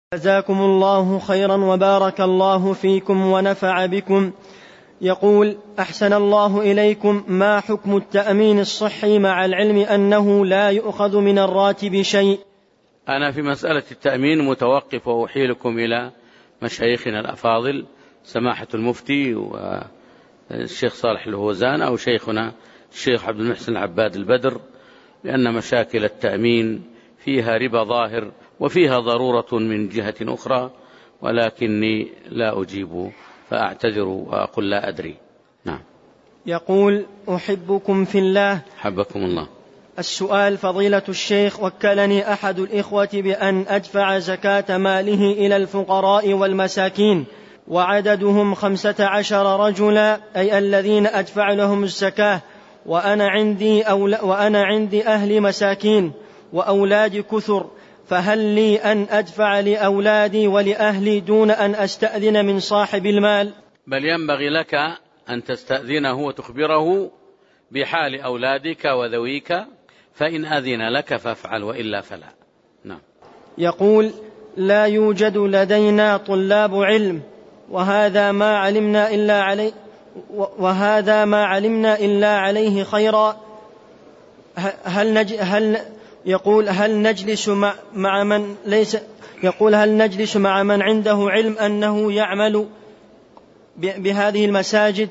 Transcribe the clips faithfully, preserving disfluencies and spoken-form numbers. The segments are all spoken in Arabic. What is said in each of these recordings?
جزاكم الله خيرا وبارك الله فيكم ونفع بكم. يقول: أحسن الله إليكم، ما حكم التأمين الصحي مع العلم أنه لا يؤخذ من الراتب شيء؟ أنا في مسألة التأمين متوقف وأحيلكم إلى مشايخنا الأفاضل، سماحة المفتي والشيخ صالح الهوزان أو شيخنا الشيخ عبد المحسن العباد البدر، لأن مشاكل التأمين فيها ربا ظاهر وفيها ضرورة من جهة أخرى، ولكني لا أجيب فأعتذر وأقول لا أدري. نعم. يقول: أحبكم في الله. حبكم الله. السؤال: فضيلة الشيخ، وكلني أحد الإخوة بأن أدفع زكاة ماله إلى الفقراء والمساكين، وعددهم خمسة عشر رجلا، أي الذين أدفع لهم الزكاة، وأنا عندي, أول وأنا عندي أهل مساكين وأولاد كثر، فهل لي أن أدفع لأولادي ولأهلي دون أن أستأذن من صاحب المال؟ بل ينبغي لك أن تستأذنه وتخبره بحال أولادك وذويك، فإن أذن لك فافعل وإلا فلا. نعم. يقول: لا يوجد لدينا طلاب علم، وهذا ما علمنا إلا عليه وهذا ما علمنا إلا عليه خيرا. هل نج هل يقول هل نجلس مع, مع من ليس يقول هل نجلس مع من عنده علم أنه يعمل بهذه المساجد؟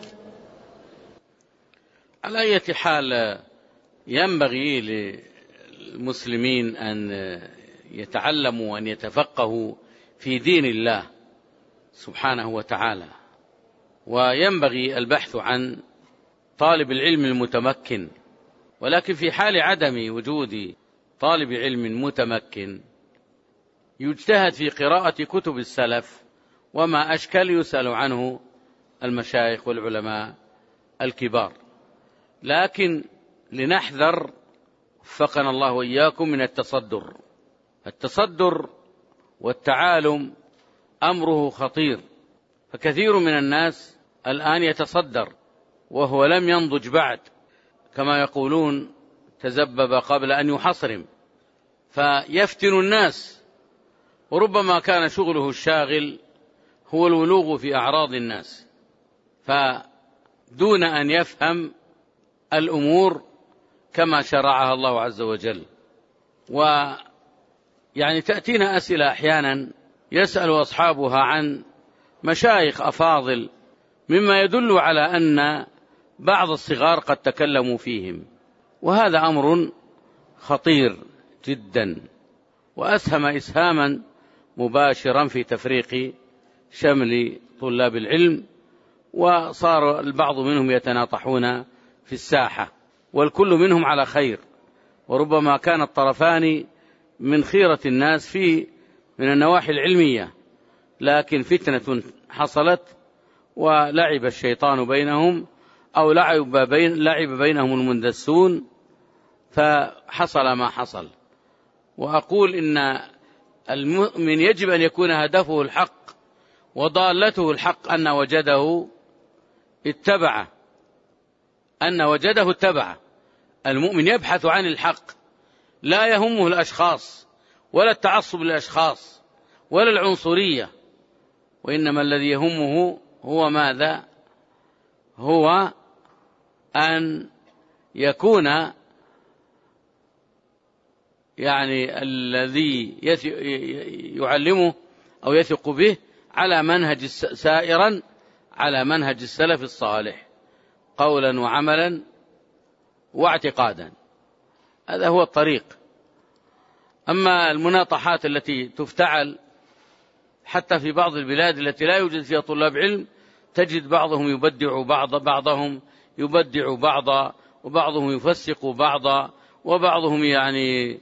على أي حال ينبغي للمسلمين أن يتعلموا وأن يتفقهوا في دين الله سبحانه وتعالى، وينبغي البحث عن طالب العلم المتمكن، ولكن في حال عدم وجود طالب علم متمكن يجتهد في قراءة كتب السلف، وما أشكل يسأل عنه المشايخ والعلماء الكبار، لكن لنحذر وفقنا الله وإياكم من التصدر. التصدر والتعالم أمره خطير، فكثير من الناس الآن يتصدر وهو لم ينضج بعد، كما يقولون تزبب قبل أن يحصرم، فيفتن الناس، وربما كان شغله الشاغل هو الولوغ في أعراض الناس، فدون أن يفهم الأمور كما شرعها الله عز وجل. ويعني تأتينا أسئلة أحيانا يسأل أصحابها عن مشايخ أفاضل، مما يدل على أن بعض الصغار قد تكلموا فيهم، وهذا أمر خطير جدا، وأسهم إسهاما مباشرا في تفريق شمل طلاب العلم، وصار البعض منهم يتناطحون في الساحة، والكل منهم على خير، وربما كان الطرفان من خيرة الناس في من النواحي العلمية، لكن فتنة حصلت ولعب الشيطان بينهم، أو لعب, بين لعب بينهم المندسون، فحصل ما حصل. وأقول إن المؤمن يجب أن يكون هدفه الحق وضالته الحق، أن وجده اتبعه أن وجده اتبعه. المؤمن يبحث عن الحق، لا يهمه الأشخاص ولا التعصب للأشخاص ولا العنصرية، وإنما الذي يهمه هو ماذا؟ هو أن يكون يعني الذي يعلمه أو يثق به على منهج سائرا على منهج السلف الصالح قولا وعملا واعتقادا، هذا هو الطريق. أما المناطحات التي تفتعل حتى في بعض البلاد التي لا يوجد فيها طلاب علم، تجد بعضهم يبدع بعض بعضهم يبدع بعضا، وبعضهم يفسق بعضا، وبعضهم يعني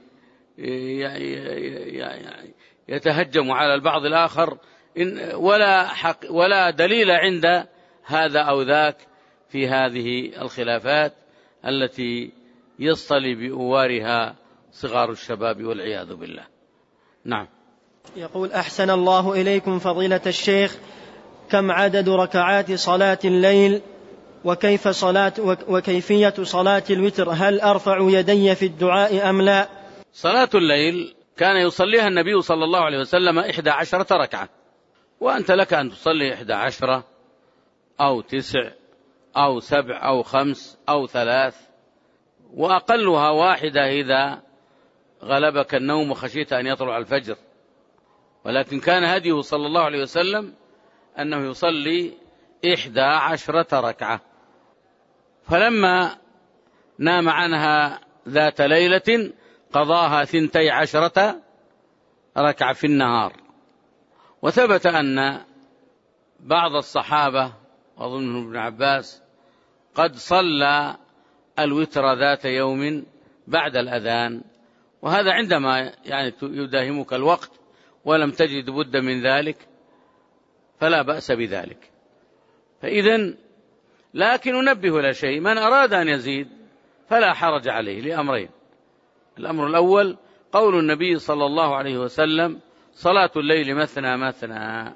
يتهجم على البعض الآخر، ولا حق ولا دليل عند هذا أو ذاك في هذه الخلافات التي يصطلي بأوارها صغار الشباب والعياذ بالله. نعم. يقول: أحسن الله إليكم فضيلة الشيخ، كم عدد ركعات صلاة الليل؟ وكيف صلاة وكيفية صلاة الوتر؟ هل أرفع يدي في الدعاء أم لا؟ صلاة الليل كان يصليها النبي صلى الله عليه وسلم إحدى عشرة ركعة، وأنت لك أن تصلي إحدى عشرة أو تسع أو سبع أو خمس أو ثلاث، وأقلها واحدة إذا غلبك النوم وخشيت أن يطلع الفجر. ولكن كان هديه صلى الله عليه وسلم أنه يصلي إحدى عشرة ركعة. فلما نام عنها ذات ليلة قضاها ثنتي عشرة ركعة في النهار. وثبت أن بعض الصحابة وأظن ابن عباس قد صلى الوتر ذات يوم بعد الأذان، وهذا عندما يعني يداهمك الوقت ولم تجد بد من ذلك فلا بأس بذلك. فإذن لكن ننبه إلى شيء، من أراد أن يزيد فلا حرج عليه لأمرين. الأمر الأول قول النبي صلى الله عليه وسلم: صلاة الليل مثنى مثنى،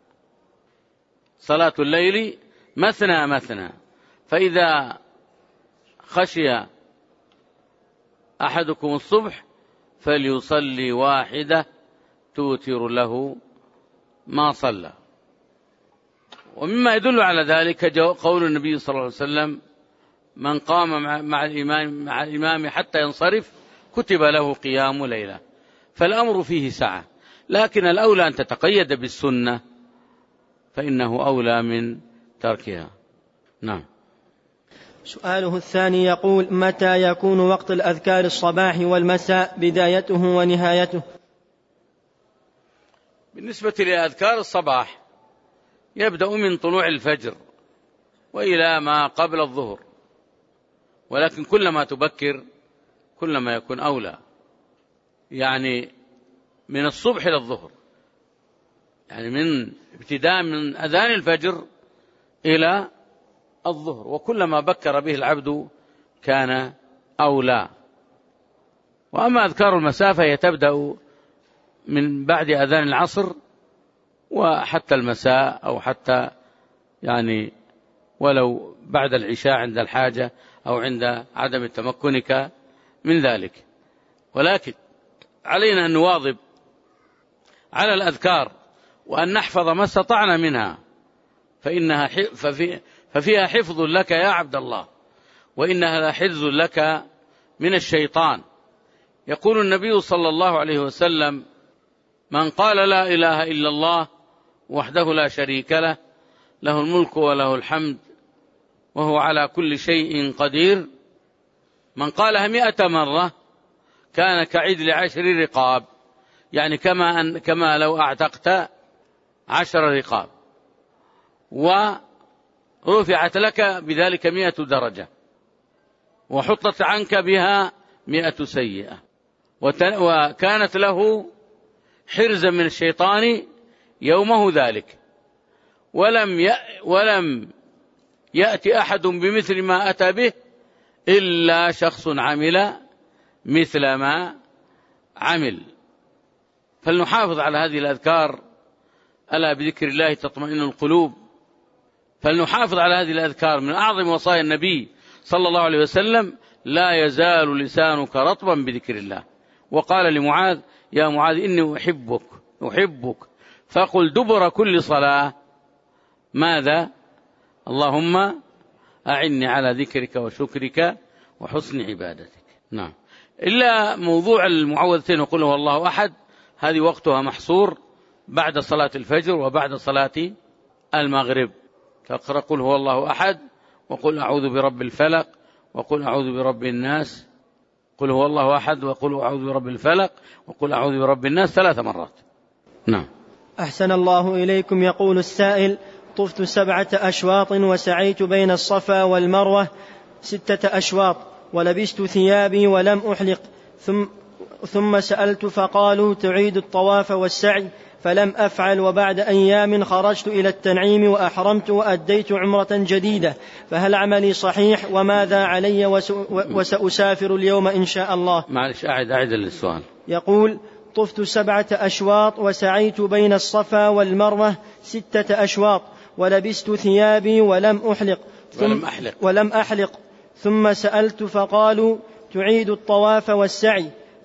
صلاة الليل مثنى مثنى، فإذا خشي أحدكم الصبح فليصلي واحدة توتر له ما صلى. ومما يدل على ذلك قول النبي صلى الله عليه وسلم: من قام مع الإمام, مع الإمام حتى ينصرف كتب له قيام ليلة. فالأمر فيه سعة، لكن الأولى أن تتقيد بالسنة فإنه أولى من تركها. نعم. سؤاله الثاني يقول: متى يكون وقت الأذكار الصباح والمساء بدايته ونهايته؟ بالنسبة لأذكار الصباح يبدأ من طلوع الفجر وإلى ما قبل الظهر، ولكن كلما تبكر كلما يكون أولى، يعني من الصبح إلى الظهر، يعني من ابتداء من أذان الفجر إلى الظهر، وكلما بكر به العبد كان أولى. وأما أذكار المساء فهي تبدأ من بعد أذان العصر وحتى المساء، أو حتى يعني ولو بعد العشاء عند الحاجة أو عند عدم تمكنك من ذلك. ولكن علينا أن نواظب على الأذكار وأن نحفظ ما استطعنا منها، فإنها ففي ففيها حفظ لك يا عبد الله، وإنها لحفظ لك من الشيطان. يقول النبي صلى الله عليه وسلم: من قال لا إله إلا الله وحده لا شريك له، له الملك وله الحمد وهو على كل شيء قدير، من قالها مئة مرة كان كعدل عشر رقاب، يعني كما, أن كما لو أعتقت عشر رقاب، ورفعت لك بذلك مئة درجة، وحطت عنك بها مئة سيئة، وكانت له حرزا من الشيطان يومه ذلك. ولم ولم يأتي أحد بمثل ما أتى به إلا شخص عمل مثل ما عمل. فلنحافظ على هذه الأذكار، ألا بذكر الله تطمئن القلوب. فلنحافظ على هذه الأذكار، من أعظم وصايا النبي صلى الله عليه وسلم: لا يزال لسانك رطبا بذكر الله. وقال لمعاذ: يا معاذ إني أحبك أحبك فقل دبر كل صلاة ماذا؟ اللهم أعني على ذكرك وشكرك وحسن عبادتك. نعم. إلا موضوع المعوذتين وقل هو الله أحد، هذه وقتها محصور بعد صلاة الفجر وبعد صلاة المغرب. تقرأ قل هو الله أحد، وقل أعوذ برب الفلق، وقل أعوذ برب الناس. قل هو الله أحد، وقل أعوذ برب الفلق، وقل أعوذ برب الناس ثلاث مرات. نعم. أحسن الله إليكم. يقول السائل: طفت سبعة أشواط وسعيت بين الصفا والمروة ستة أشواط، ولبست ثيابي ولم أحلق، ثم, ثم سألت فقالوا تعيد الطواف والسعي، فلم أفعل، وبعد أيام خرجت إلى التنعيم وأحرمت وأديت عمرة جديدة، فهل عملي صحيح؟ وماذا علي؟ وسأسافر اليوم إن شاء الله. معلش أعد أعد السؤال. يقول: طفت سبعة أشواط وسعيت بين الصفا والمروة ستة أشواط، ولبست ثيابي ولم أحلق ثم ولم أحلق, ولم أحلق ثم سألت فقالوا تعيد الطواف والسعي،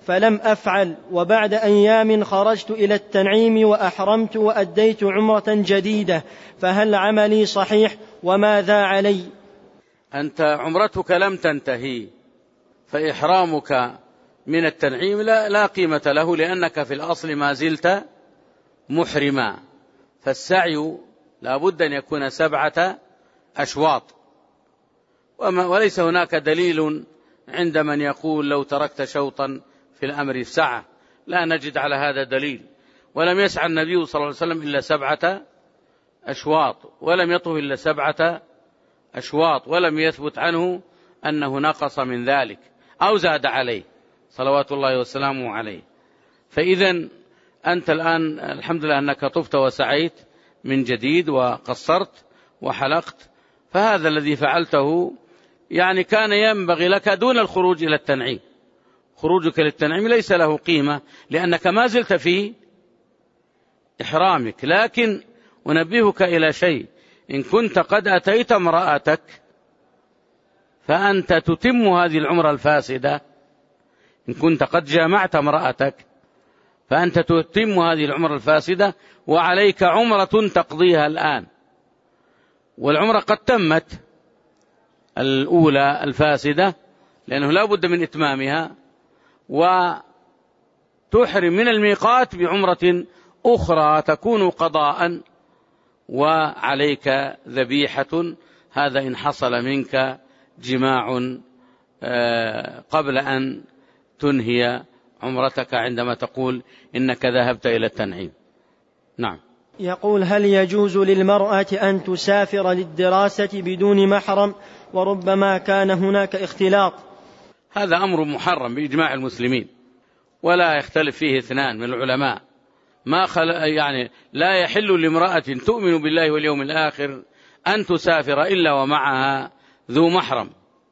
فلم أفعل، وبعد أيام خرجت إلى التنعيم وأحرمت وأديت عمرة جديدة، فهل عملي صحيح وماذا علي؟ أنت عمرتك لم تنتهي، فإحرامك من التنعيم لا, لا قيمة له، لأنك في الأصل ما زلت محرما، فالسعي لا بد أن يكون سبعة أشواط، وليس هناك دليل عند من يقول لو تركت شوطا في الأمر سعة، لا نجد على هذا دليل. ولم يسعى النبي صلى الله عليه وسلم إلا سبعة أشواط، ولم يطف إلا سبعة أشواط، ولم يثبت عنه أنه نقص من ذلك أو زاد عليه صلوات الله وسلامه عليه. فإذا أنت الآن الحمد لله أنك طفت وسعيت من جديد وقصرت وحلقت، فهذا الذي فعلته يعني كان ينبغي لك دون الخروج إلى التنعيم. خروجك للتنعيم ليس له قيمة لأنك ما زلت في إحرامك. لكن أنبهك إلى شيء، إن كنت قد أتيت امرأتك فأنت تتم هذه العمرة الفاسدة، إن كنت قد جامعت امرأتك فأنت تتم هذه العمرة الفاسدة، وعليك عمرة تقضيها الآن، والعمرة قد تمت الأولى الفاسدة لأنه لا بد من إتمامها، وتحرم من الميقات بعمرة أخرى تكون قضاء، وعليك ذبيحة. هذا إن حصل منك جماع قبل أن تنهي عمرتك عندما تقول إنك ذهبت إلى التنعيم. نعم. يقول: هل يجوز للمرأة أن تسافر للدراسة بدون محرم وربما كان هناك اختلاط؟ هذا أمر محرم بإجماع المسلمين، ولا يختلف فيه اثنان من العلماء. ما خل... يعني لا يحل لامرأة تؤمن بالله واليوم الآخر أن تسافر إلا ومعها ذو محرم،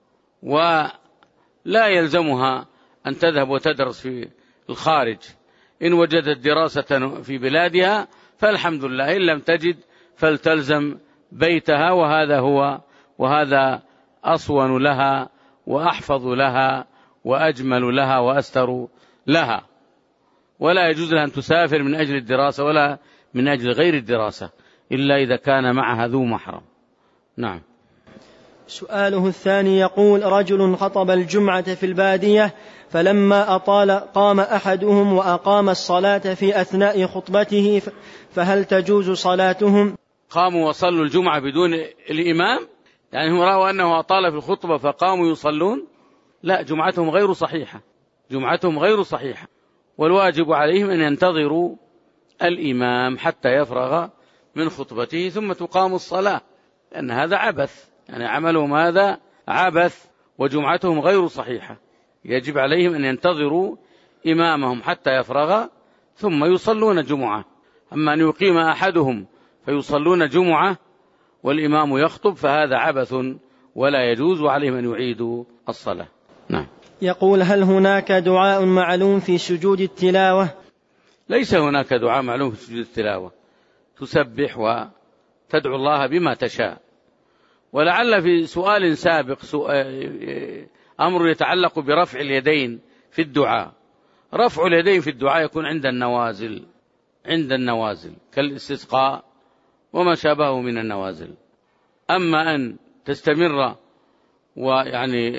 ولا يلزمها أن تذهب وتدرس في الخارج. إن وجدت دراسة في بلادها فالحمد لله، إن لم تجد فلتلزم بيتها، وهذا هو وهذا أصون لها وأحفظ لها وأجمل لها وأستر لها. ولا يجوز لها أن تسافر من أجل الدراسة ولا من أجل غير الدراسة إلا إذا كان معها ذو محرم. نعم. سؤاله الثاني يقول: رجل خطب الجمعة في البادية، فلما أطال قام أحدهم وأقام الصلاة في أثناء خطبته، فهل تجوز صلاتهم؟ قاموا وصلوا الجمعة بدون الإمام، يعني هم رأوا أنه أطال في الخطبة فقاموا يصلون؟ لا، جمعتهم غير صحيحة، جمعتهم غير صحيحة، والواجب عليهم أن ينتظروا الإمام حتى يفرغ من خطبته ثم تقام الصلاة، لأن هذا عبث، يعني عملهم هذا عبث وجمعتهم غير صحيحة. يجب عليهم أن ينتظروا إمامهم حتى يفرغ ثم يصلون جمعة. أما أن يقيم أحدهم فيصلون جمعة والإمام يخطب فهذا عبث ولا يجوز، وعليهم أن يعيدوا الصلاة. نعم. يقول: هل هناك دعاء معلوم في سجود التلاوة؟ ليس هناك دعاء معلوم في سجود التلاوة، تسبح وتدعو الله بما تشاء. ولعل في سؤال سابق سؤال أمر يتعلق برفع اليدين في الدعاء. رفع اليدين في الدعاء يكون عند النوازل، عند النوازل كالاستسقاء وما شابهه من النوازل. أما أن تستمر ويعني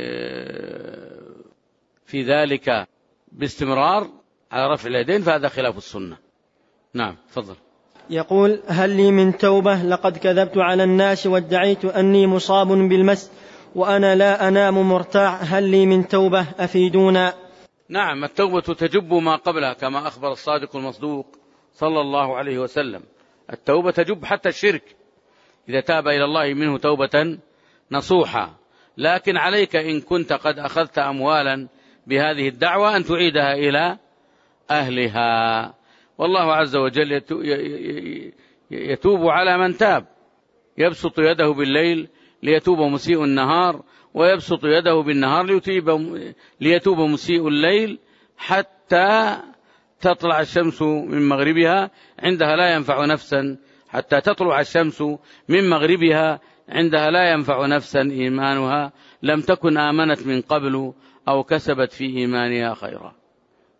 في ذلك باستمرار على رفع اليدين فهذا خلاف السنة. نعم، تفضل. يقول: هل لي من توبة؟ لقد كذبت على الناس وادعيت أني مصاب بالمس وأنا لا أنام مرتاح، هل لي من توبة؟ أفيدونا. نعم، التوبة تجب ما قبلها كما أخبر الصادق المصدوق صلى الله عليه وسلم. التوبة تجب حتى الشرك إذا تاب إلى الله منه توبة نصوحا. لكن عليك إن كنت قد أخذت أموالا بهذه الدعوة أن تعيدها إلى أهلها، والله عز وجل يتوب على من تاب. يبسط يده بالليل ليتوب مسيء النهار، ويبسط يده بالنهار ليتوب مسيء الليل حتى تطلع الشمس من مغربها، عندها لا ينفع نفسا حتى تطلع الشمس من مغربها، عندها لا ينفع نفسا إيمانها لم تكن آمنت من قبل أو كسبت في إيمانها خيرا.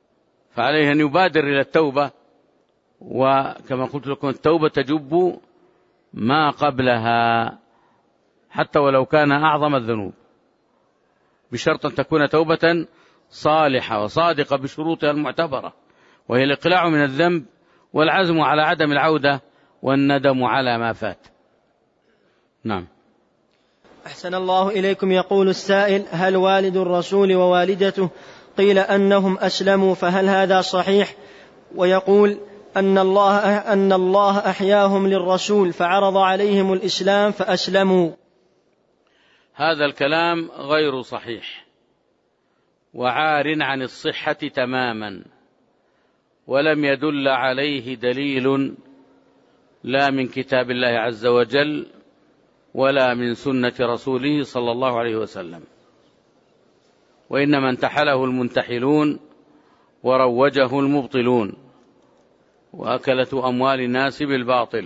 فعليه أن يبادر إلى التوبة، وكما قلت لكم التوبة تجب ما قبلها حتى ولو كان أعظم الذنوب، بشرط أن تكون توبة صالحة وصادقة بشروطها المعتبرة، وهي الإقلاع من الذنب والعزم على عدم العودة والندم على ما فات. نعم. أحسن الله إليكم. يقول السائل: هل والد الرسول ووالدته قيل أنهم أسلموا، فهل هذا صحيح؟ ويقول أن الله, أن الله أحياهم للرسول فعرض عليهم الإسلام فأسلموا. هذا الكلام غير صحيح وعار عن الصحة تماما، ولم يدل عليه دليل لا من كتاب الله عز وجل ولا من سنة رسوله صلى الله عليه وسلم، وإنما انتحله المنتحلون وروجه المبطلون وأكلة أموال الناس بالباطل.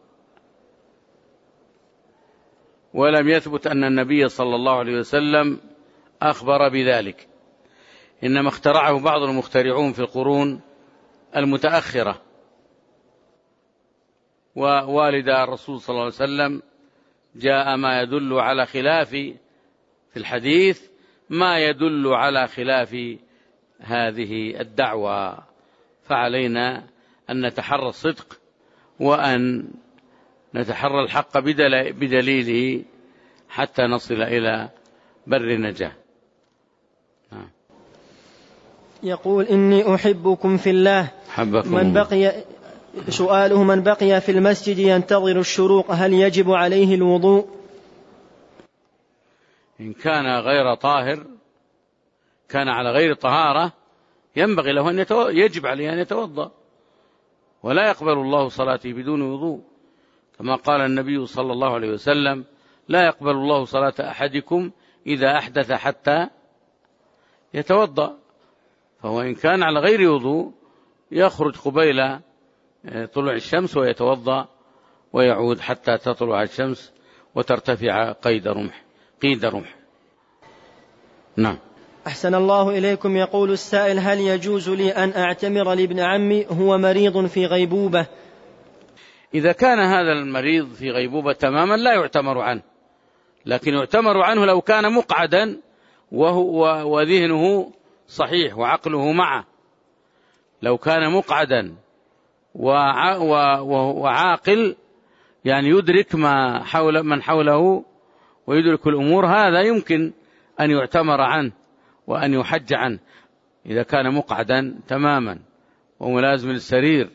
ولم يثبت أن النبي صلى الله عليه وسلم أخبر بذلك، إنما اخترعه بعض المخترعون في القرون المتأخرة. ووالد الرسول صلى الله عليه وسلم جاء ما يدل على خلاف في الحديث ما يدل على خلاف هذه الدعوة، فعلينا أن نتحرى الصدق وأن نتحرى الحق بدليله حتى نصل إلى بر النجاة. يقول: إني أحبكم في الله. من بقي سؤاله: من بقي في المسجد ينتظر الشروق هل يجب عليه الوضوء؟ إن كان غير طاهر، كان على غير طهارة، ينبغي له أن يتو... يجب عليه أن يتوضأ، ولا يقبل الله صلاته بدون وضوء، كما قال النبي صلى الله عليه وسلم: لا يقبل الله صلاة أحدكم إذا أحدث حتى يتوضأ. فهو إن كان على غير وضوء يخرج قبيل طلوع الشمس ويتوضأ ويعود حتى تطلع الشمس وترتفع قيد رمح قيد رمح. نعم. أحسن الله إليكم. يقول السائل: هل يجوز لي أن أعتمر لابن عمي هو مريض في غيبوبة؟ إذا كان هذا المريض في غيبوبة تماما لا يعتمر عنه، لكن يعتمر عنه لو كان مقعدا وهو وذهنه صحيح وعقله معه. لو كان مقعدا وعاقل، يعني يدرك ما حول من حوله ويدرك الأمور، هذا يمكن أن يعتمر عنه وأن يحج عنه. إذا كان مقعدا تماما وملازم للسرير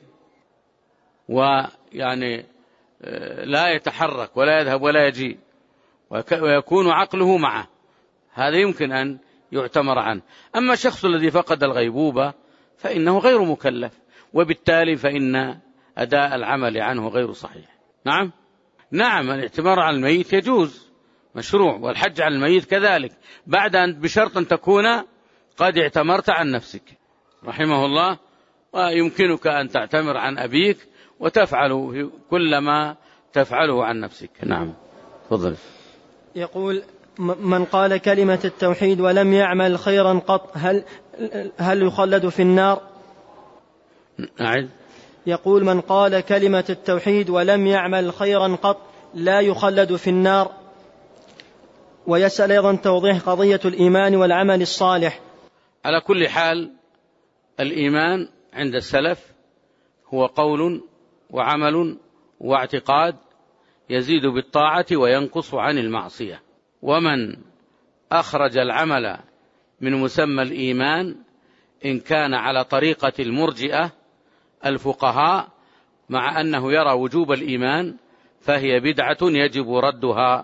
ويعني لا يتحرك ولا يذهب ولا يجي ويكون عقله معه، هذا يمكن أن يعتمر عنه. أما الشخص الذي فقد الغيبوبة فإنه غير مكلف، وبالتالي فإن أداء العمل عنه غير صحيح. نعم نعم الاعتمار على الميت يجوز، مشروع، والحج على الميت كذلك، بعد أن بشرط أن تكون قد اعتمرت عن نفسك رحمه الله. ويمكنك أن تعتمر عن أبيك وتفعل كل ما تفعله عن نفسك. نعم تفضل. يقول: من قال كلمة التوحيد ولم يعمل خيرا قط هل هل يخلد في النار؟ أعد. يقول: من قال كلمة التوحيد ولم يعمل خيرا قط لا يخلد في النار. ويسأل أيضا توضيح قضية الإيمان والعمل الصالح. على كل حال الإيمان عند السلف هو قول وعمل واعتقاد يزيد بالطاعة وينقص عن المعصية. ومن أخرج العمل من مسمى الإيمان إن كان على طريقة المرجئة الفقهاء مع أنه يرى وجوب الإيمان فهي بدعة يجب ردها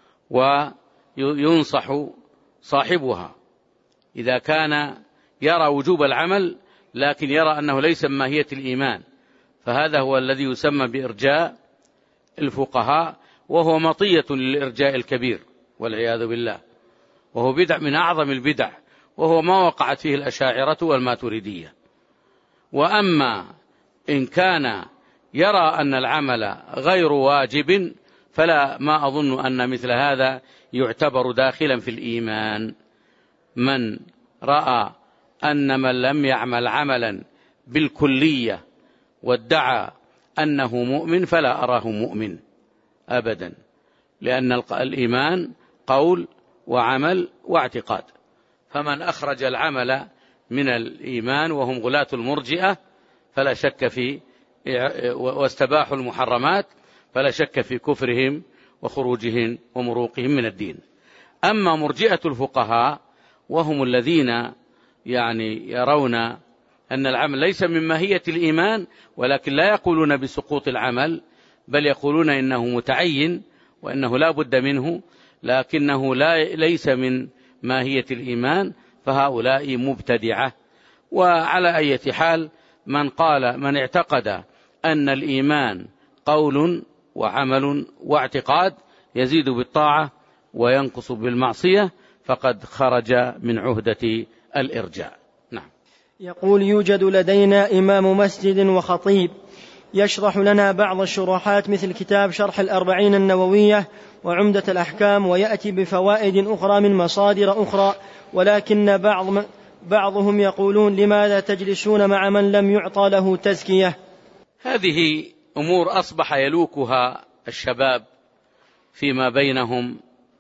وينصح صاحبها. إذا كان يرى وجوب العمل لكن يرى أنه ليس من ماهية الإيمان، فهذا هو الذي يسمى بإرجاء الفقهاء، وهو مطية للإرجاء الكبير والعياذ بالله، وهو بدع من أعظم البدع، وهو ما وقعت فيه الأشاعرة والماتريدية. وأما إن كان يرى أن العمل غير واجب فلا ما أظن أن مثل هذا يعتبر داخلا في الإيمان. من رأى أن من لم يعمل عملا بالكلية وادعى أنه مؤمن فلا أراه مؤمن أبدا، لأن الإيمان قول وعمل واعتقاد، فمن أخرج العمل من الإيمان وهم غلاة المرجئة فلا شك في واستباحوا المحرمات فلا شك في كفرهم وخروجهم ومروقهم من الدين. أما مرجئة الفقهاء وهم الذين يعني يرون أن العمل ليس من ماهية الإيمان، ولكن لا يقولون بسقوط العمل، بل يقولون إنه متعين وإنه لا بد منه، لكنه لا ليس من ماهية الإيمان، فهؤلاء مبتدعة. وعلى أي حال من قال من اعتقد أن الإيمان قول وعمل واعتقاد يزيد بالطاعة وينقص بالمعصية فقد خرج من عهدة الإرجاء. نعم. يقول: يوجد لدينا إمام مسجد وخطيب يشرح لنا بعض الشروحات مثل كتاب شرح الأربعين النووية وعمدة الأحكام، ويأتي بفوائد أخرى من مصادر أخرى، ولكن بعض بعضهم يقولون: لماذا تجلسون مع من لم يعطى له تزكية؟ هذه أمور أصبح يلوكها الشباب فيما بينهم،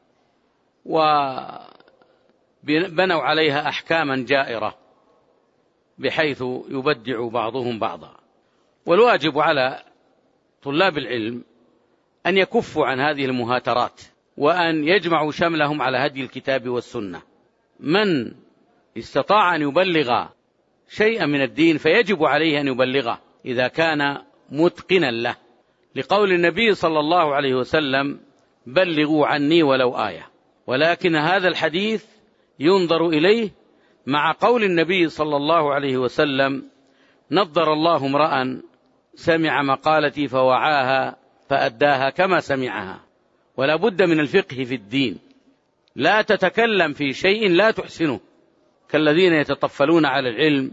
وبنوا عليها أحكاما جائرة بحيث يبدع بعضهم بعضا. والواجب على طلاب العلم أن يكفوا عن هذه المهاترات، وأن يجمعوا شملهم على هدي الكتاب والسنة. من استطاع أن يبلغ شيئا من الدين فيجب عليه أن يبلغه إذا كان متقنا له، لقول النبي صلى الله عليه وسلم: بلغوا عني ولو آية. ولكن هذا الحديث ينظر إليه مع قول النبي صلى الله عليه وسلم: نضر الله امرأ سمع مقالتي فوعاها فأداها كما سمعها. ولا بد من الفقه في الدين، لا تتكلم في شيء لا تحسنه، كالذين يتطفلون على العلم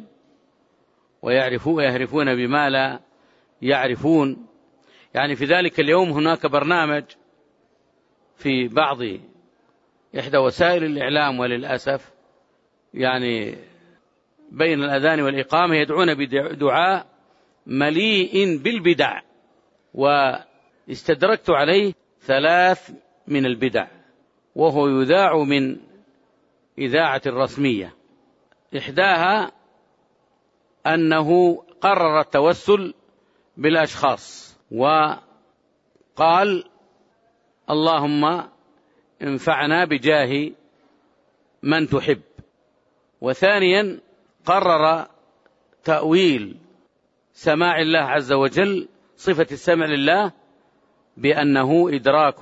ويعرفون بما لا يعرفون. يعني في ذلك اليوم هناك برنامج في بعض إحدى وسائل الإعلام، وللأسف يعني بين الأذان والإقامة يدعون بدعاء مليء بالبدع، واستدركت عليه ثلاث من البدع، وهو يذاع من إذاعة رسمية. إحداها أنه قرر التوسل بالأشخاص وقال: اللهم انفعنا بجاه من تحب. وثانيا قرر تأويل سماع الله عز وجل، صفة السمع لله، بأنه إدراك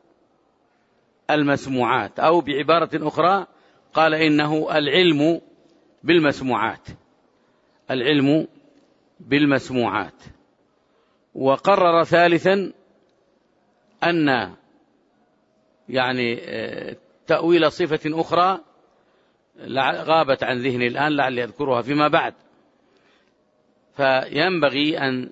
المسموعات، أو بعبارة أخرى قال إنه العلم بالمسموعات، العلم بالمسموعات. وقرر ثالثا أن يعني تأويل صفة أخرى غابت عن ذهني الآن، لعلي أذكرها فيما بعد. فينبغي أن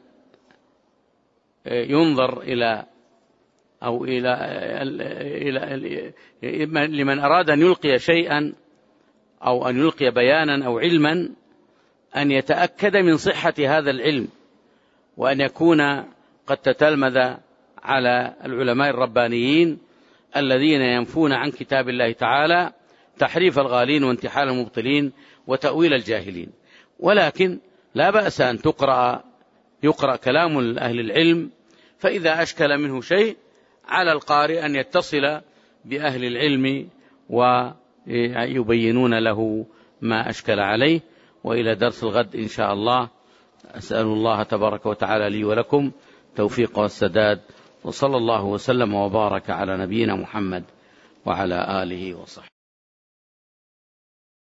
ينظر إلى أو إلى, إلى لمن أراد أن يلقي شيئا أو أن يلقي بيانا أو علما أن يتأكد من صحة هذا العلم، وأن يكون قد تتلمذ على العلماء الربانيين الذين ينفون عن كتاب الله تعالى تحريف الغالين وانتحال المبطلين وتأويل الجاهلين. ولكن لا بأس أن تقرأ يقرأ كلام أهل العلم، فإذا أشكل منه شيء على القارئ أن يتصل بأهل العلم ويبينون له ما أشكل عليه. وإلى درس الغد إن شاء الله. أسأل الله تبارك وتعالى لي ولكم توفيق والسداد، وصلى الله وسلم وبارك على نبينا محمد وعلى آله وصحبه.